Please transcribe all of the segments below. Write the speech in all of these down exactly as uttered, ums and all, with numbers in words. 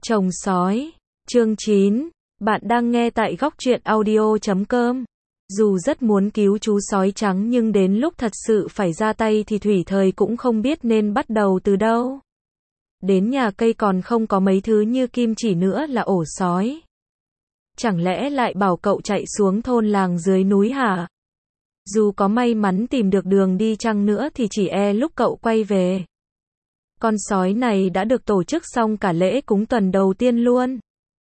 Chồng sói, chương chín, bạn đang nghe tại góc truyện audio chấm com. Dù rất muốn cứu chú sói trắng nhưng đến lúc thật sự phải ra tay thì Thủy Thời cũng không biết nên bắt đầu từ đâu. Đến nhà cây còn không có mấy thứ như kim chỉ nữa là ổ sói. Chẳng lẽ lại bảo cậu chạy xuống thôn làng dưới núi hả? Dù có may mắn tìm được đường đi chăng nữa thì chỉ e lúc cậu quay về. Con sói này đã được tổ chức xong cả lễ cúng tuần đầu tiên luôn.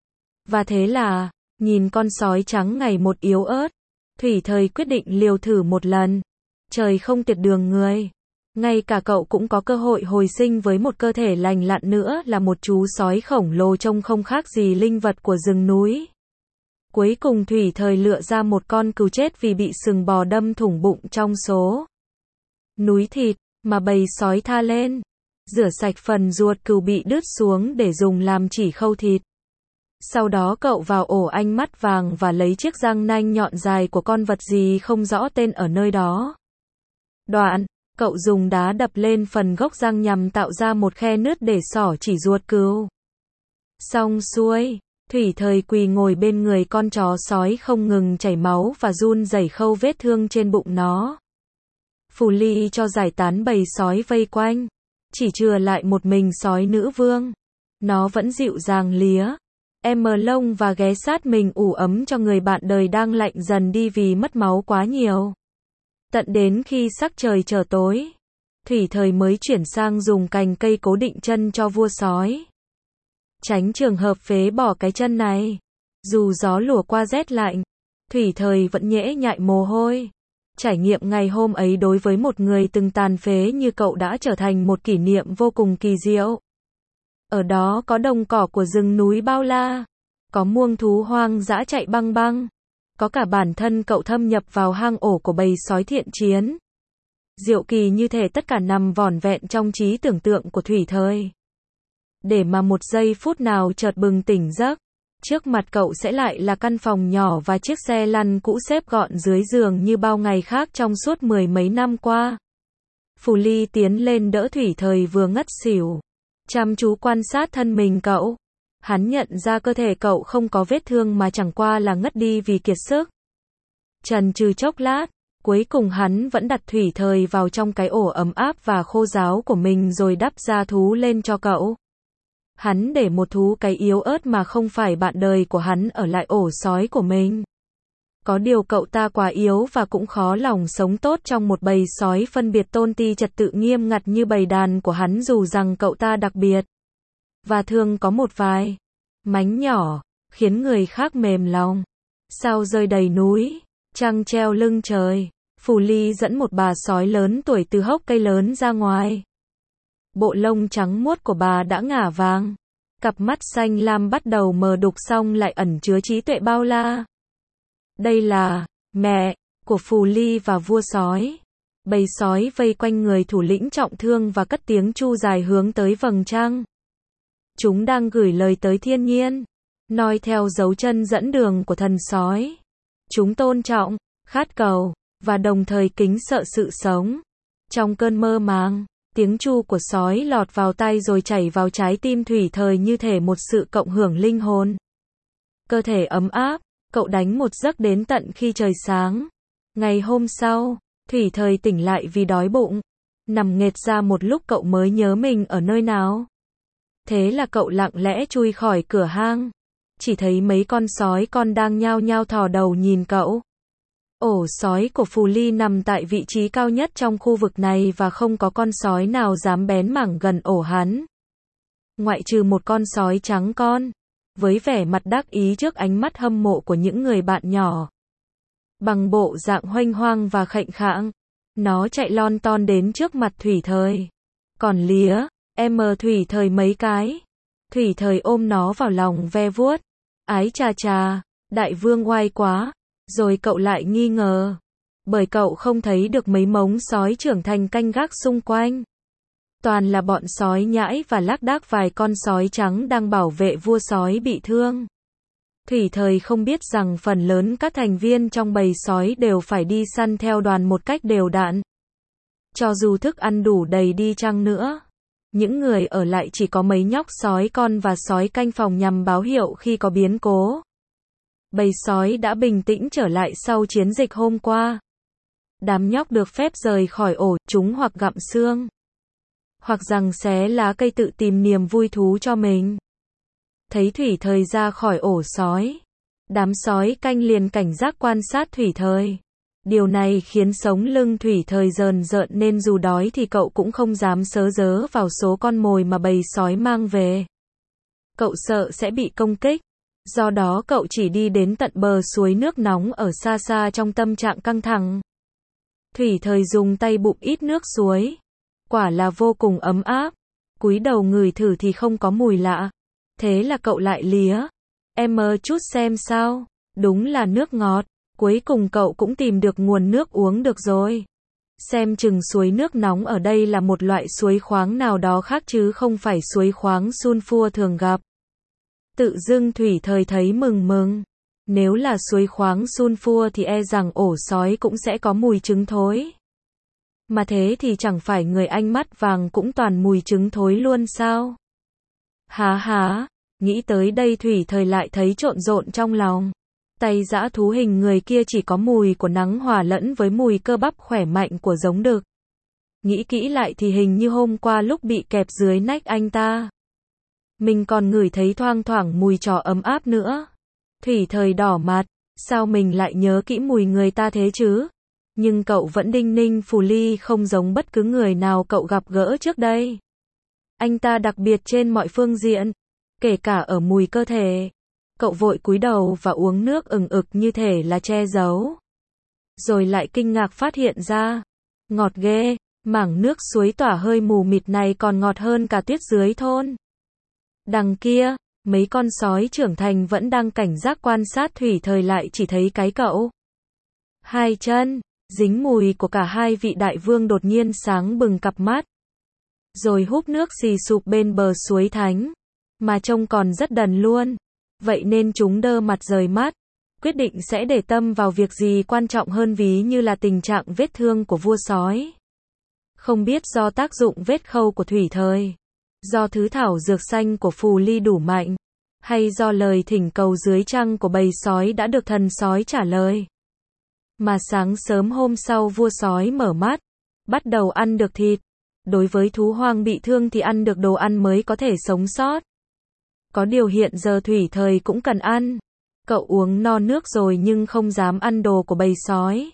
Và thế là, nhìn con sói trắng ngày một yếu ớt, Thủy Thời quyết định liều thử một lần. Trời không tiệt đường người. Ngay cả cậu cũng có cơ hội hồi sinh với một cơ thể lành lặn nữa là một chú sói khổng lồ trông không khác gì linh vật của rừng núi. Cuối cùng Thủy Thời lựa ra một con cừu chết vì bị sừng bò đâm thủng bụng trong số núi thịt mà bầy sói tha lên. Rửa sạch phần ruột cừu bị đứt xuống để dùng làm chỉ khâu thịt. Sau đó cậu vào ổ ánh mắt vàng và lấy chiếc răng nanh nhọn dài của con vật gì không rõ tên ở nơi đó. Đoạn, cậu dùng đá đập lên phần gốc răng nhằm tạo ra một khe nứt để xỏ chỉ ruột cừu. Xong xuôi, Thủy Thời quỳ ngồi bên người con chó sói không ngừng chảy máu và run rẩy khâu vết thương trên bụng nó. Phù Ly cho giải tán bầy sói vây quanh. Chỉ chừa lại một mình sói nữ vương. Nó vẫn dịu dàng lía em lông và ghé sát mình ủ ấm cho người bạn đời đang lạnh dần đi vì mất máu quá nhiều. Tận đến khi sắc trời trở tối, Thủy Thời mới chuyển sang dùng cành cây cố định chân cho vua sói. Tránh trường hợp phế bỏ cái chân này. Dù gió lùa qua rét lạnh, Thủy Thời vẫn nhễ nhại mồ hôi. Trải nghiệm ngày hôm ấy đối với một người từng tàn phế như cậu đã trở thành một kỷ niệm vô cùng kỳ diệu. Ở đó có đồng cỏ của rừng núi bao la, có muông thú hoang dã chạy băng băng, có cả bản thân cậu thâm nhập vào hang ổ của bầy sói thiện chiến. Diệu kỳ như thể tất cả nằm vỏn vẹn trong trí tưởng tượng của Thủy Thời. Để mà một giây phút nào chợt bừng tỉnh giấc, trước mặt cậu sẽ lại là căn phòng nhỏ và chiếc xe lăn cũ xếp gọn dưới giường như bao ngày khác trong suốt mười mấy năm qua. Phù Ly tiến lên đỡ Thủy Thời vừa ngất xỉu, chăm chú quan sát thân mình cậu. Hắn nhận ra cơ thể cậu không có vết thương mà chẳng qua là ngất đi vì kiệt sức. Chần chừ chốc lát, cuối cùng hắn vẫn đặt Thủy Thời vào trong cái ổ ấm áp và khô ráo của mình rồi đắp da thú lên cho cậu. Hắn để một thú cái yếu ớt mà không phải bạn đời của hắn ở lại ổ sói của mình. Có điều cậu ta quá yếu và cũng khó lòng sống tốt trong một bầy sói phân biệt tôn ti trật tự nghiêm ngặt như bầy đàn của hắn, dù rằng cậu ta đặc biệt và thường có một vài mánh nhỏ khiến người khác mềm lòng. Sao rơi đầy núi, trăng treo lưng trời, Phù Ly dẫn một bà sói lớn tuổi từ hốc cây lớn ra ngoài. Bộ lông trắng muốt của bà đã ngả vàng, cặp mắt xanh lam bắt đầu mờ đục xong lại ẩn chứa trí tuệ bao la. Đây là mẹ của Phù Ly và vua sói. Bầy sói vây quanh người thủ lĩnh trọng thương và cất tiếng chu dài hướng tới vầng trăng. Chúng đang gửi lời tới thiên nhiên, noi theo dấu chân dẫn đường của thần sói. Chúng tôn trọng, khát cầu và đồng thời kính sợ sự sống. Trong cơn mơ màng, tiếng chu của sói lọt vào tai rồi chảy vào trái tim Thủy Thời như thể một sự cộng hưởng linh hồn. Cơ thể ấm áp, cậu đánh một giấc đến tận khi trời sáng. Ngày hôm sau, Thủy Thời tỉnh lại vì đói bụng. Nằm nghệt ra một lúc cậu mới nhớ mình ở nơi nào. Thế là cậu lặng lẽ chui khỏi cửa hang. Chỉ thấy mấy con sói con đang nhao nhao thò đầu nhìn cậu. Ổ sói của Phù Ly nằm tại vị trí cao nhất trong khu vực này và không có con sói nào dám bén mảng gần ổ hắn. Ngoại trừ một con sói trắng con, với vẻ mặt đắc ý trước ánh mắt hâm mộ của những người bạn nhỏ. Bằng bộ dạng huênh hoang và khệnh khạng, nó chạy lon ton đến trước mặt Thủy Thời. Còn lía em Thủy Thời mấy cái. Thủy Thời ôm nó vào lòng ve vuốt. Ái chà chà, đại vương oai quá. Rồi cậu lại nghi ngờ, bởi cậu không thấy được mấy mống sói trưởng thành canh gác xung quanh. Toàn là bọn sói nhãi và lác đác vài con sói trắng đang bảo vệ vua sói bị thương. Thủy Thời không biết rằng phần lớn các thành viên trong bầy sói đều phải đi săn theo đoàn một cách đều đặn. Cho dù thức ăn đủ đầy đi chăng nữa, Những người ở lại chỉ có mấy nhóc sói con và sói canh phòng nhằm báo hiệu khi có biến cố. Bầy sói đã bình tĩnh trở lại sau chiến dịch hôm qua. Đám nhóc được phép rời khỏi ổ, chúng hoặc gặm xương, hoặc giằng xé lá cây tự tìm niềm vui thú cho mình. Thấy Thủy Thời ra khỏi ổ sói, đám sói canh liền cảnh giác quan sát Thủy Thời. Điều này khiến sống lưng Thủy Thời rờn rợn nên dù đói thì cậu cũng không dám sớ dớ vào số con mồi mà bầy sói mang về. Cậu sợ sẽ bị công kích. Do đó cậu chỉ đi đến tận bờ suối nước nóng ở xa xa trong tâm trạng căng thẳng. Thủy Thời dùng tay bụng ít nước suối. Quả là vô cùng ấm áp. Cúi đầu ngửi thử thì không có mùi lạ. Thế là cậu lại lía. Em mơ chút xem sao. Đúng là nước ngọt. Cuối cùng cậu cũng tìm được nguồn nước uống được rồi. Xem chừng suối nước nóng ở đây là một loại suối khoáng nào đó khác chứ không phải suối khoáng sunfua thường gặp. Tự dưng Thủy Thời thấy mừng mừng. Nếu là suối khoáng sunfua thì e rằng ổ sói cũng sẽ có mùi trứng thối. Mà thế thì chẳng phải người anh mắt vàng cũng toàn mùi trứng thối luôn sao? Há há, nghĩ tới đây Thủy Thời lại thấy trộn rộn trong lòng. Tay dã thú hình người kia chỉ có mùi của nắng hòa lẫn với mùi cơ bắp khỏe mạnh của giống đực. Nghĩ kỹ lại thì hình như hôm qua lúc bị kẹp dưới nách anh ta, mình còn ngửi thấy thoang thoảng mùi trò ấm áp nữa. Thủy Thời đỏ mặt, sao mình lại nhớ kỹ mùi người ta thế chứ? Nhưng cậu vẫn đinh ninh Phù Ly không giống bất cứ người nào cậu gặp gỡ trước đây. Anh ta đặc biệt trên mọi phương diện, kể cả ở mùi cơ thể. Cậu vội cúi đầu và uống nước ừng ực như thể là che giấu. Rồi lại kinh ngạc phát hiện ra, ngọt ghê, mảng nước suối tỏa hơi mù mịt này còn ngọt hơn cả tuyết dưới thôn. Đằng kia, mấy con sói trưởng thành vẫn đang cảnh giác quan sát Thủy Thời lại chỉ thấy cái cậu. Hai chân, dính mùi của cả hai vị đại vương đột nhiên sáng bừng cặp mắt. Rồi húp nước xì sụp bên bờ suối thánh, mà trông còn rất đần luôn. Vậy nên chúng đơ mặt rời mắt, quyết định sẽ để tâm vào việc gì quan trọng hơn ví như là tình trạng vết thương của vua sói. Không biết do tác dụng vết khâu của Thủy Thời, do thứ thảo dược xanh của Phù Ly đủ mạnh, hay do lời thỉnh cầu dưới trăng của bầy sói đã được thần sói trả lời. Mà sáng sớm hôm sau vua sói mở mắt, bắt đầu ăn được thịt. Đối với thú hoang bị thương thì ăn được đồ ăn mới có thể sống sót. Có điều hiện giờ Thủy Thời cũng cần ăn. Cậu uống no nước rồi nhưng không dám ăn đồ của bầy sói.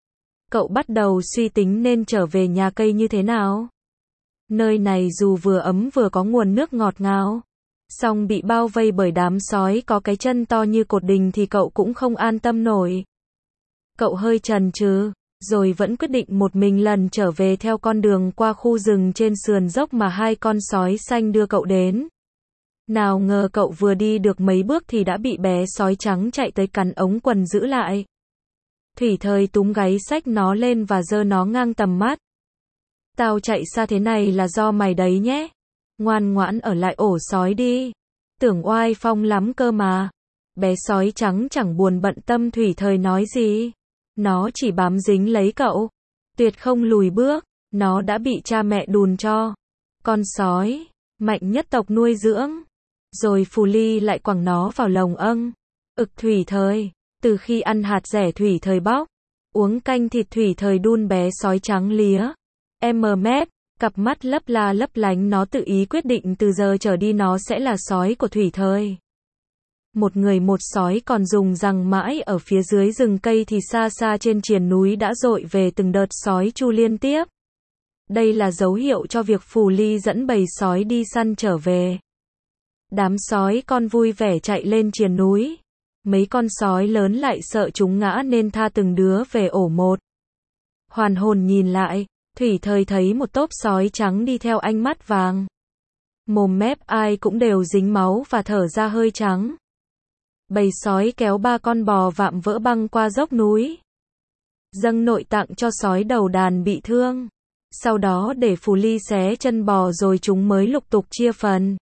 Cậu bắt đầu suy tính nên trở về nhà cây như thế nào. Nơi này dù vừa ấm vừa có nguồn nước ngọt ngào, song bị bao vây bởi đám sói có cái chân to như cột đình thì cậu cũng không an tâm nổi. Cậu hơi chần chừ, rồi vẫn quyết định một mình lần trở về theo con đường qua khu rừng trên sườn dốc mà hai con sói xanh đưa cậu đến. Nào ngờ cậu vừa đi được mấy bước thì đã bị bé sói trắng chạy tới cắn ống quần giữ lại. Thủy Thời túm gáy xách nó lên và giơ nó ngang tầm mắt. Tao chạy xa thế này là do mày đấy nhé. Ngoan ngoãn ở lại ổ sói đi. Tưởng oai phong lắm cơ mà. Bé sói trắng chẳng buồn bận tâm Thủy Thời nói gì. Nó chỉ bám dính lấy cậu. Tuyệt không lùi bước. Nó đã bị cha mẹ đùn cho. Con sói mạnh nhất tộc nuôi dưỡng. Rồi Phù Ly lại quẳng nó vào lồng âng. Ực Thủy Thời. Từ khi ăn hạt rẻ Thủy Thời bóc, uống canh thịt Thủy Thời đun bé sói trắng lía. Em mờ mép, cặp mắt lấp la lấp lánh nó tự ý quyết định từ giờ trở đi nó sẽ là sói của Thủy Thời. Một người một sói còn dùng răng mãi ở phía dưới rừng cây thì xa xa trên triền núi đã dội về từng đợt sói chu liên tiếp. Đây là dấu hiệu cho việc Phù Ly dẫn bầy sói đi săn trở về. Đám sói con vui vẻ chạy lên triền núi. Mấy con sói lớn lại sợ chúng ngã nên tha từng đứa về ổ một. Hoàn hồn nhìn lại, Thủy Thời thấy một tốp sói trắng đi theo ánh mắt vàng. Mồm mép ai cũng đều dính máu và thở ra hơi trắng. Bầy sói kéo ba con bò vạm vỡ băng qua dốc núi. Dâng nội tạng cho sói đầu đàn bị thương. Sau đó để Phù Ly xé chân bò rồi chúng mới lục tục chia phần.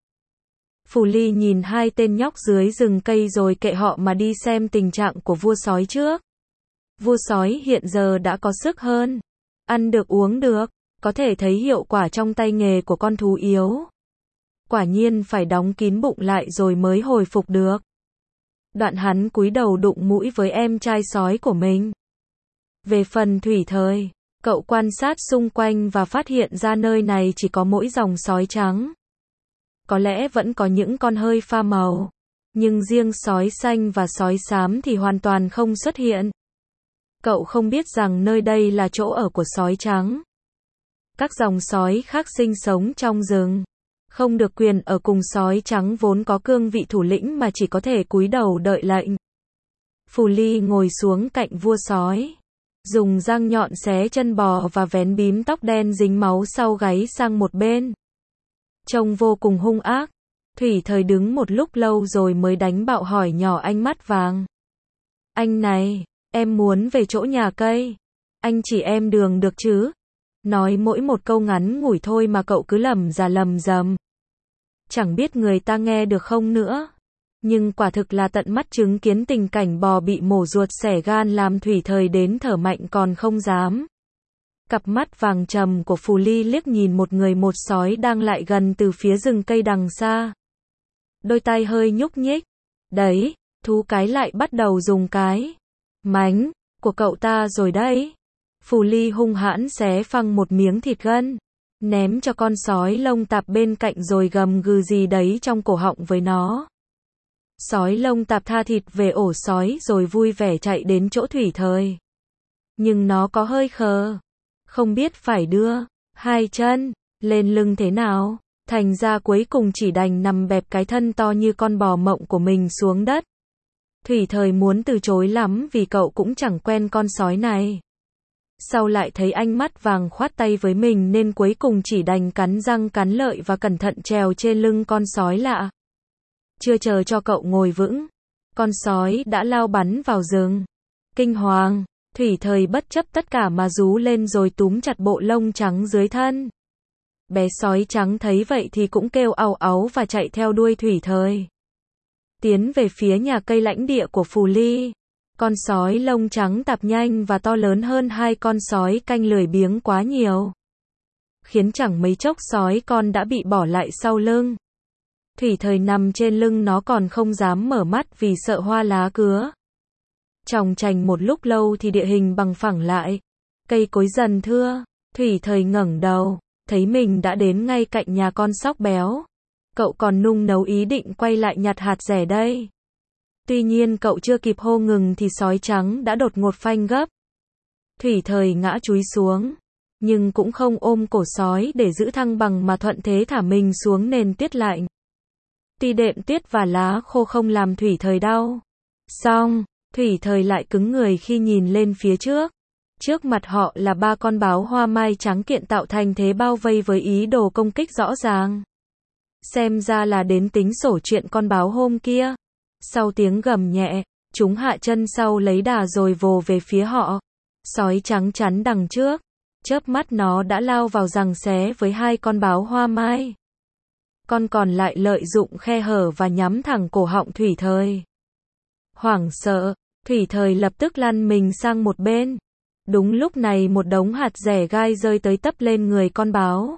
Phù Ly nhìn hai tên nhóc dưới rừng cây rồi kệ họ mà đi xem tình trạng của vua sói trước. Vua sói hiện giờ đã có sức hơn. Ăn được uống được. Có thể thấy hiệu quả trong tay nghề của con thú yếu. Quả nhiên phải đóng kín bụng lại rồi mới hồi phục được. Đoạn hắn cúi đầu đụng mũi với em trai sói của mình. Về phần Thủy Thời, cậu quan sát xung quanh và phát hiện ra nơi này chỉ có mỗi dòng sói trắng. Có lẽ vẫn có những con hơi pha màu, nhưng riêng sói xanh và sói xám thì hoàn toàn không xuất hiện. Cậu không biết rằng nơi đây là chỗ ở của sói trắng. Các dòng sói khác sinh sống trong rừng, không được quyền ở cùng sói trắng vốn có cương vị thủ lĩnh mà chỉ có thể cúi đầu đợi lệnh. Phù Ly ngồi xuống cạnh vua sói, dùng răng nhọn xé chân bò và vén bím tóc đen dính máu sau gáy sang một bên. Trông vô cùng hung ác. Thủy Thời đứng một lúc lâu rồi mới đánh bạo hỏi nhỏ anh mắt vàng. Anh này, em muốn về chỗ nhà cây. Anh chỉ em đường được chứ? Nói mỗi một câu ngắn ngủi thôi mà cậu cứ lầm ra lầm rầm. Chẳng biết người ta nghe được không nữa. Nhưng quả thực là tận mắt chứng kiến tình cảnh bò bị mổ ruột xẻ gan làm Thủy Thời đến thở mạnh còn không dám. Cặp mắt vàng trầm của Phù Ly liếc nhìn một người một sói đang lại gần từ phía rừng cây đằng xa. Đôi tay hơi nhúc nhích. Đấy, thú cái lại bắt đầu dùng cái mánh của cậu ta rồi đấy. Phù Ly hung hãn xé phăng một miếng thịt gân, ném cho con sói lông tạp bên cạnh rồi gầm gừ gì đấy trong cổ họng với nó. Sói lông tạp tha thịt về ổ sói rồi vui vẻ chạy đến chỗ Thủy Thời. Nhưng nó có hơi khờ, không biết phải đưa hai chân lên lưng thế nào, thành ra cuối cùng chỉ đành nằm bẹp cái thân to như con bò mộng của mình xuống đất. Thủy Thời muốn từ chối lắm vì cậu cũng chẳng quen con sói này. Sau lại thấy anh mắt vàng khoát tay với mình nên cuối cùng chỉ đành cắn răng cắn lợi và cẩn thận trèo trên lưng con sói lạ. Chưa chờ cho cậu ngồi vững, con sói đã lao bắn vào rừng. Kinh hoàng, Thủy Thời bất chấp tất cả mà rú lên rồi túm chặt bộ lông trắng dưới thân. Bé sói trắng thấy vậy thì cũng kêu ào áo và chạy theo đuôi Thủy Thời, tiến về phía nhà cây lãnh địa của Phù Ly. Con sói lông trắng tạp nhanh và to lớn hơn hai con sói canh lười biếng quá nhiều, khiến chẳng mấy chốc sói con đã bị bỏ lại sau lưng. Thủy Thời nằm trên lưng nó còn không dám mở mắt vì sợ hoa lá cứa. Chòng chành một lúc lâu thì địa hình bằng phẳng lại, cây cối dần thưa. Thủy Thời ngẩng đầu, thấy mình đã đến ngay cạnh nhà con sóc béo. Cậu còn nung nấu ý định quay lại nhặt hạt rẻ đây. Tuy nhiên cậu chưa kịp hô ngừng thì sói trắng đã đột ngột phanh gấp. Thủy Thời ngã chúi xuống, nhưng cũng không ôm cổ sói để giữ thăng bằng mà thuận thế thả mình xuống nền tuyết lạnh. Tuy đệm tuyết và lá khô không làm Thủy Thời đau, song Thủy Thời lại cứng người khi nhìn lên phía trước. Trước mặt họ là ba con báo hoa mai trắng kiện tạo thành thế bao vây với ý đồ công kích rõ ràng. Xem ra là đến tính sổ chuyện con báo hôm kia. Sau tiếng gầm nhẹ, chúng hạ chân sau lấy đà rồi vồ về phía họ. Sói trắng chắn đằng trước, chớp mắt nó đã lao vào giằng xé với hai con báo hoa mai. Con còn lại lợi dụng khe hở và nhắm thẳng cổ họng Thủy Thời. Hoảng sợ, Thủy Thời lập tức lăn mình sang một bên. Đúng lúc này một đống hạt rẻ gai rơi tới tấp lên người con báo.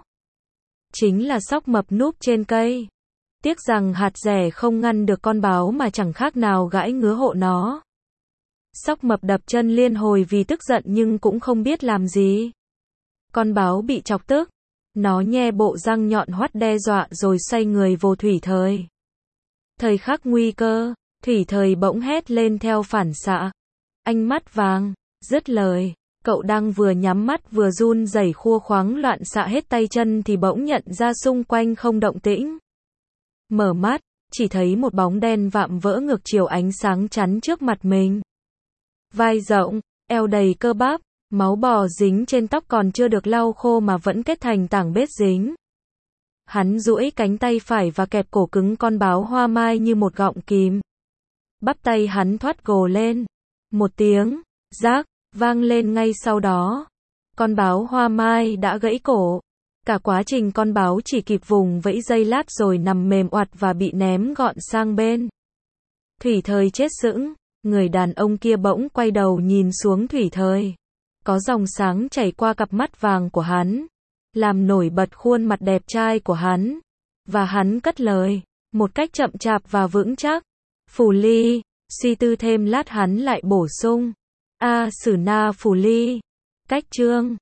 Chính là sóc mập núp trên cây. Tiếc rằng hạt rẻ không ngăn được con báo mà chẳng khác nào gãi ngứa hộ nó. Sóc mập đập chân liên hồi vì tức giận nhưng cũng không biết làm gì. Con báo bị chọc tức. Nó nhe bộ răng nhọn hoắt đe dọa rồi xoay người vô Thủy Thời. Thời khắc nguy cơ, Thủy Thời bỗng hét lên theo phản xạ. Anh mắt vàng, dứt lời. Cậu đang vừa nhắm mắt vừa run rẩy khua khoáng loạn xạ hết tay chân thì bỗng nhận ra xung quanh không động tĩnh. Mở mắt, chỉ thấy một bóng đen vạm vỡ ngược chiều ánh sáng chắn trước mặt mình. Vai rộng, eo đầy cơ bắp, máu bò dính trên tóc còn chưa được lau khô mà vẫn kết thành tảng bết dính. Hắn duỗi cánh tay phải và kẹp cổ cứng con báo hoa mai như một gọng kìm. Bắp tay hắn thoát gồ lên. Một tiếng, rác, vang lên ngay sau đó. Con báo hoa mai đã gãy cổ. Cả quá trình con báo chỉ kịp vùng vẫy giây lát rồi nằm mềm oặt và bị ném gọn sang bên. Thủy Thời chết sững, người đàn ông kia bỗng quay đầu nhìn xuống Thủy Thời. Có dòng sáng chảy qua cặp mắt vàng của hắn. làm nổi bật khuôn mặt đẹp trai của hắn. Và hắn cất lời, một cách chậm chạp và vững chắc. Phủ Ly, suy tư thêm lát hắn lại bổ sung. A Sử Na Phủ Ly. Cách chương